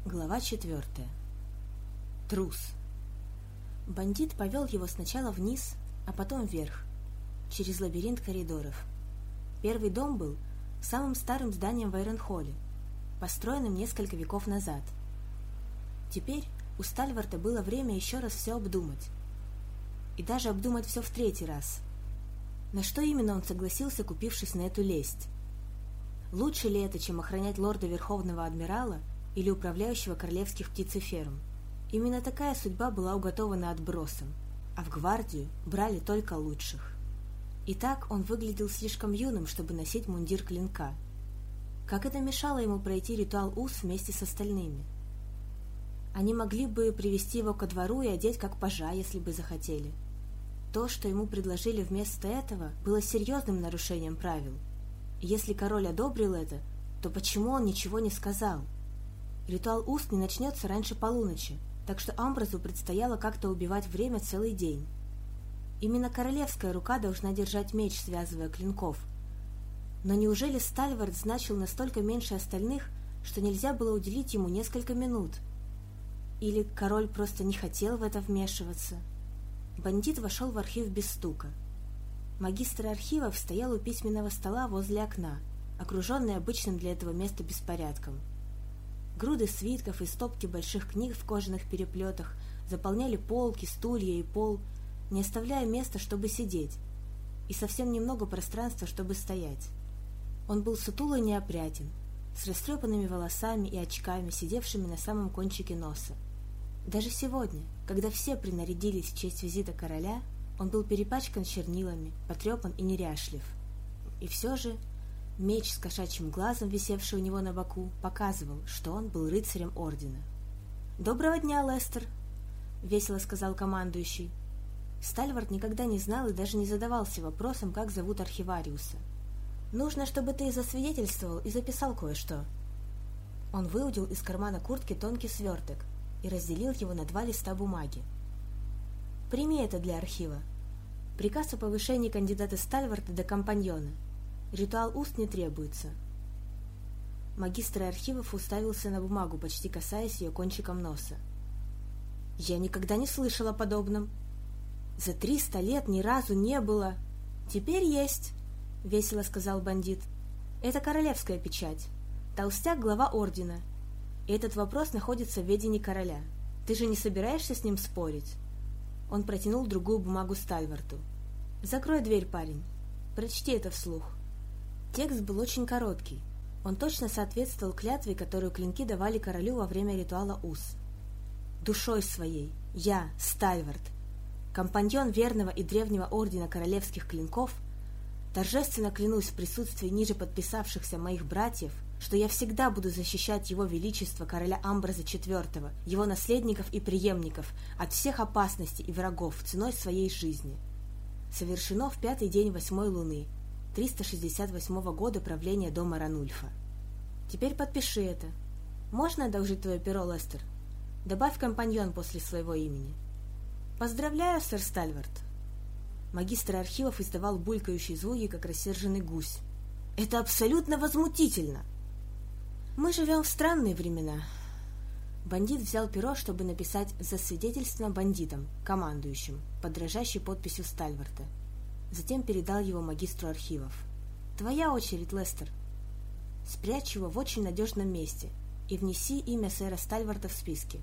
Глава 4. Трус. Бандит повел его сначала вниз, а потом вверх, через лабиринт коридоров. Первый дом был самым старым зданием в Айронхолле, построенным несколько веков назад. Теперь у Стальварта было время еще раз все обдумать. И даже обдумать все в третий раз. На что именно он согласился, купившись на эту лесть? Лучше ли это, чем охранять лорда Верховного Адмирала или управляющего королевских птицеферм? Именно такая судьба была уготована отбросам, а в гвардию брали только лучших. И так он выглядел слишком юным, чтобы носить мундир клинка. Как это мешало ему пройти ритуал уз вместе с остальными? Они могли бы привести его ко двору и одеть как пажа, если бы захотели. То, что ему предложили вместо этого, было серьезным нарушением правил. И если король одобрил это, то почему он ничего не сказал? Ритуал уз не начнется раньше полуночи, так что Амброзу предстояло как-то убивать время целый день. Именно королевская рука должна держать меч, связывая клинков. Но неужели Стальварт значил настолько меньше остальных, что нельзя было уделить ему несколько минут? Или король просто не хотел в это вмешиваться? Бандит вошел в архив без стука. Магистр архивов стоял у письменного стола возле окна, окруженный обычным для этого места беспорядком. Груды свитков и стопки больших книг в кожаных переплетах заполняли полки, стулья и пол, не оставляя места, чтобы сидеть, и совсем немного пространства, чтобы стоять. Он был сутул и неопрятен, с растрепанными волосами и очками, сидевшими на самом кончике носа. Даже сегодня, когда все принарядились в честь визита короля, он был перепачкан чернилами, потрепан и неряшлив. И все же меч с кошачьим глазом, висевший у него на боку, показывал, что он был рыцарем ордена. «Доброго дня, Лестер!» — весело сказал командующий. Стальварт никогда не знал и даже не задавался вопросом, как зовут архивариуса. «Нужно, чтобы ты засвидетельствовал и записал кое-что». Он выудил из кармана куртки тонкий сверток и разделил его на 2 листа бумаги. «Прими это для архива. Приказ о повышении кандидата Стальварта до компаньона. Ритуал уст не требуется». Магистр архивов уставился на бумагу, почти касаясь ее кончиком носа. «Я никогда не слышал о подобном. За 300 лет ни разу не было. Теперь есть», — весело сказал бандит. «Это королевская печать. Толстяк — глава ордена. И этот вопрос находится в ведении короля. Ты же не собираешься с ним спорить?» Он протянул другую бумагу Стальварту. «Закрой дверь, парень. Прочти это вслух». Текст был очень короткий. Он точно соответствовал клятве, которую клинки давали королю во время ритуала уз. «Душой своей, я, Стальварт, компаньон верного и древнего ордена королевских клинков, торжественно клянусь в присутствии ниже подписавшихся моих братьев, что я всегда буду защищать его величество короля Амброза IV, его наследников и преемников от всех опасностей и врагов ценой своей жизни. Совершено в 5-й день 8-й луны 368 года правления дома Ранульфа. Теперь подпиши это. Можно одолжить твое перо, Лестер? Добавь компаньон после своего имени». «Поздравляю, сэр Стальварт». Магистр архивов издавал булькающие звуки, как рассерженный гусь. «Это абсолютно возмутительно!» «Мы живем в странные времена». Бандит взял перо, чтобы написать «засвидетельственно бандитам, командующим», под дрожащей подписью Стальварта. Затем передал его магистру архивов. «Твоя очередь, Лестер. Спрячь его в очень надежном месте и внеси имя сэра Стальварта в списки.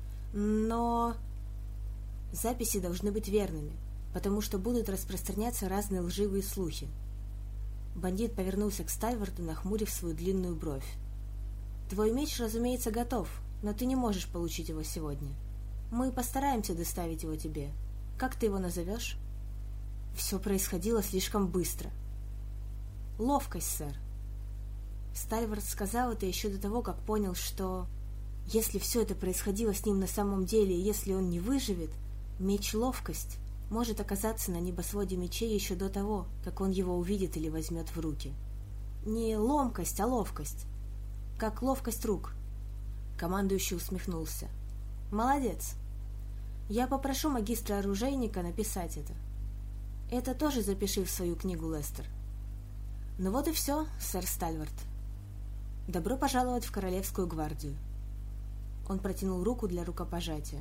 Но записи должны быть верными, потому что будут распространяться разные лживые слухи». Бандит повернулся к Стальварту, нахмурив свою длинную бровь. «Твой меч, разумеется, готов, но ты не можешь получить его сегодня. Мы постараемся доставить его тебе. Как ты его назовешь?» Все происходило слишком быстро. «Ловкость, сэр». Стальварт сказал это еще до того, как понял, что если все это происходило с ним на самом деле, и если он не выживет, меч «Ловкость» может оказаться на небосводе мечей еще до того, как он его увидит или возьмет в руки. Не ломкость, а ловкость. Как ловкость рук. Командующий усмехнулся. «Молодец. Я попрошу магистра-оружейника написать это. Это тоже запиши в свою книгу, Лестер. Ну вот и все, сэр Стальварт. Добро пожаловать в Королевскую гвардию». Он протянул руку для рукопожатия.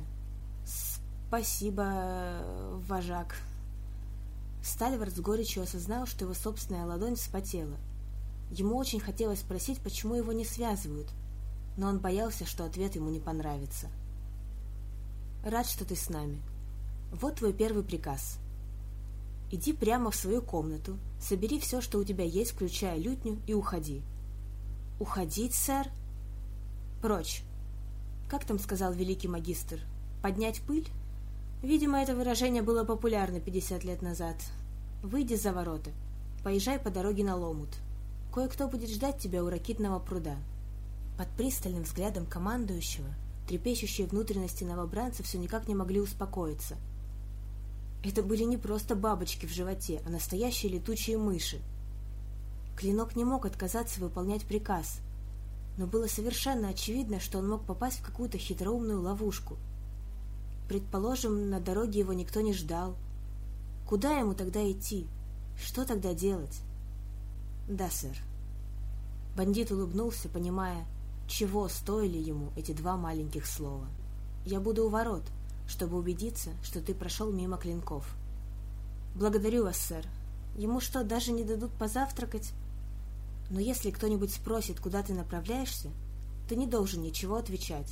«Спасибо, вожак». Стальвард с горечью осознал, что его собственная ладонь вспотела. Ему очень хотелось спросить, почему его не связывают, но он боялся, что ответ ему не понравится. «Рад, что ты с нами. Вот твой первый приказ. Иди прямо в свою комнату, собери все, что у тебя есть, включая лютню, и уходи». «Уходить, сэр?» «Прочь. Как там сказал великий магистр? Поднять пыль?» Видимо, это выражение было популярно 50 лет назад. «Выйди за ворота. Поезжай по дороге на Ломут. Кое-кто будет ждать тебя у ракитного пруда». Под пристальным взглядом командующего трепещущие внутренности новобранца все никак не могли успокоиться. Это были не просто бабочки в животе, а настоящие летучие мыши. Клинок не мог отказаться выполнять приказ, но было совершенно очевидно, что он мог попасть в какую-то хитроумную ловушку. Предположим, на дороге его никто не ждал. Куда ему тогда идти? Что тогда делать? «Да, сэр». Бандит улыбнулся, понимая, чего стоили ему эти два маленьких слова. «Я буду у ворот, чтобы убедиться, что ты прошел мимо клинков». «Благодарю вас, сэр. Ему что, даже не дадут позавтракать?» «Но если кто-нибудь спросит, куда ты направляешься, ты не должен ничего отвечать».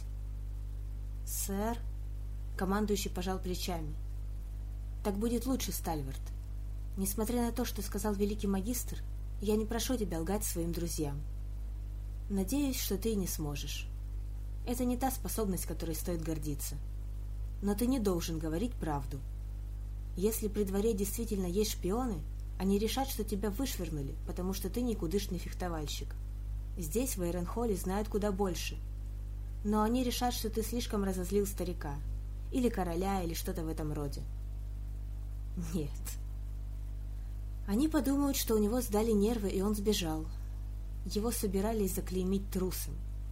«Сэр?» Командующий пожал плечами. «Так будет лучше, Стальвард. Несмотря на то, что сказал великий магистр, я не прошу тебя лгать своим друзьям. Надеюсь, что ты и не сможешь. Это не та способность, которой стоит гордиться. Но ты не должен говорить правду. Если при дворе действительно есть шпионы, они решат, что тебя вышвырнули, потому что ты никудышный фехтовальщик. Здесь, в Эйренхолле, знают куда больше. Но они решат, что ты слишком разозлил старика, или короля, или что-то в этом роде. Нет. Они подумают, что у него сдали нервы, и он сбежал. Его собирались заклеймить трусом.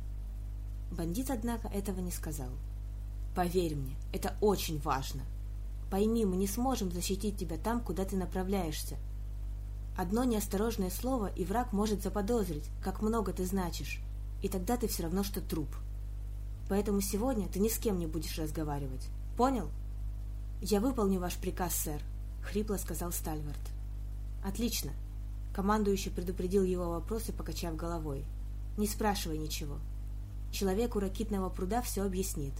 Бандит, однако, этого не сказал. «Поверь мне, это очень важно. Пойми, мы не сможем защитить тебя там, куда ты направляешься. Одно неосторожное слово, и враг может заподозрить, как много ты значишь, и тогда ты все равно, что труп. Поэтому сегодня ты ни с кем не будешь разговаривать. Понял?» «Я выполню ваш приказ, сэр», — хрипло сказал Стальвард. «Отлично». Командующий предупредил его вопросы, покачав головой. «Не спрашивай ничего. Человек у ракитного пруда все объяснит.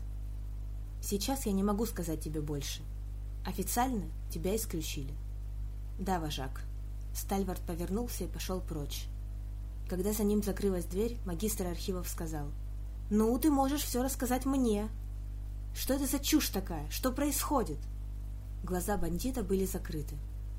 Сейчас я не могу сказать тебе больше. Официально тебя исключили». «Да, вожак». Стальвард повернулся и пошел прочь. Когда за ним закрылась дверь, магистр архивов сказал: «Ну, ты можешь все рассказать мне. Что это за чушь такая? Что происходит?» Глаза бандита были закрыты.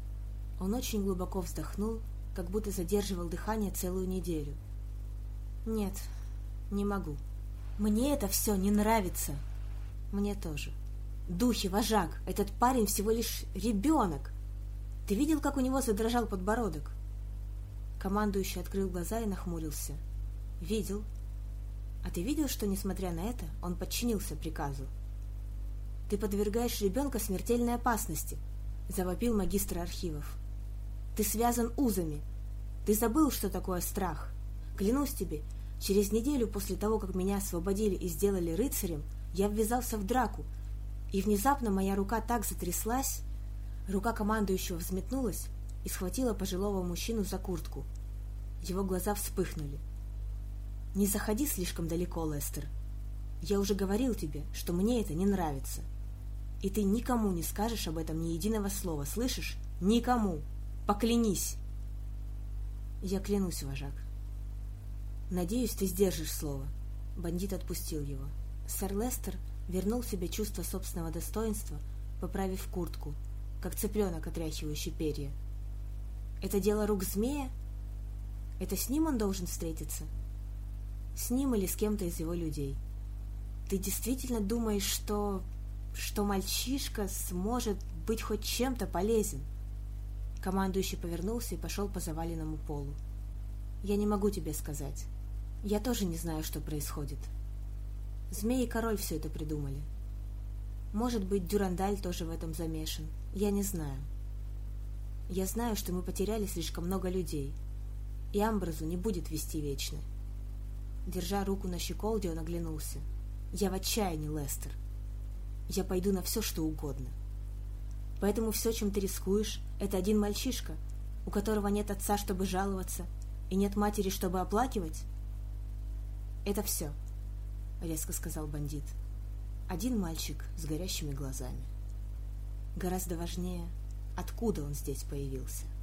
Он очень глубоко вздохнул, как будто задерживал дыхание целую неделю. «Нет, не могу. Мне это все не нравится». «Мне тоже. Духи, вожак, этот парень всего лишь ребенок. Ты видел, как у него задрожал подбородок?» Командующий открыл глаза и нахмурился. «Видел. А ты видел, что, несмотря на это, он подчинился приказу?» «Ты подвергаешь ребенка смертельной опасности», — завопил магистр архивов. «Ты связан узами. Ты забыл, что такое страх. Клянусь тебе, через неделю после того, как меня освободили и сделали рыцарем, я ввязался в драку, и внезапно моя рука так затряслась...» Рука командующего взметнулась и схватила пожилого мужчину за куртку. Его глаза вспыхнули. «Не заходи слишком далеко, Лестер. Я уже говорил тебе, что мне это не нравится. И ты никому не скажешь об этом ни единого слова, слышишь? Никому! Поклянись!» «Я клянусь, вожак». «Надеюсь, ты сдержишь слово». Бандит отпустил его. Сэр Лестер вернул себе чувство собственного достоинства, поправив куртку, как цыпленок, отряхивающий перья. «Это дело рук змея? Это с ним он должен встретиться? С ним или с кем-то из его людей? Ты действительно думаешь, что мальчишка сможет быть хоть чем-то полезен?» Командующий повернулся и пошел по заваленному полу. «Я не могу тебе сказать. Я тоже не знаю, что происходит. Змей и король все это придумали. Может быть, Дюрандаль тоже в этом замешан. Я не знаю. Я знаю, что мы потеряли слишком много людей, и Амброзу не будет вести вечно». Держа руку на щеколде, он оглянулся. Я в отчаянии, Лестер. Я пойду на все, что угодно. Поэтому все, чем ты рискуешь, это один мальчишка, у которого нет отца, чтобы жаловаться, и нет матери, чтобы оплакивать? Это все, резко сказал бандит. Один мальчик с горящими глазами. Гораздо важнее, откуда он здесь появился.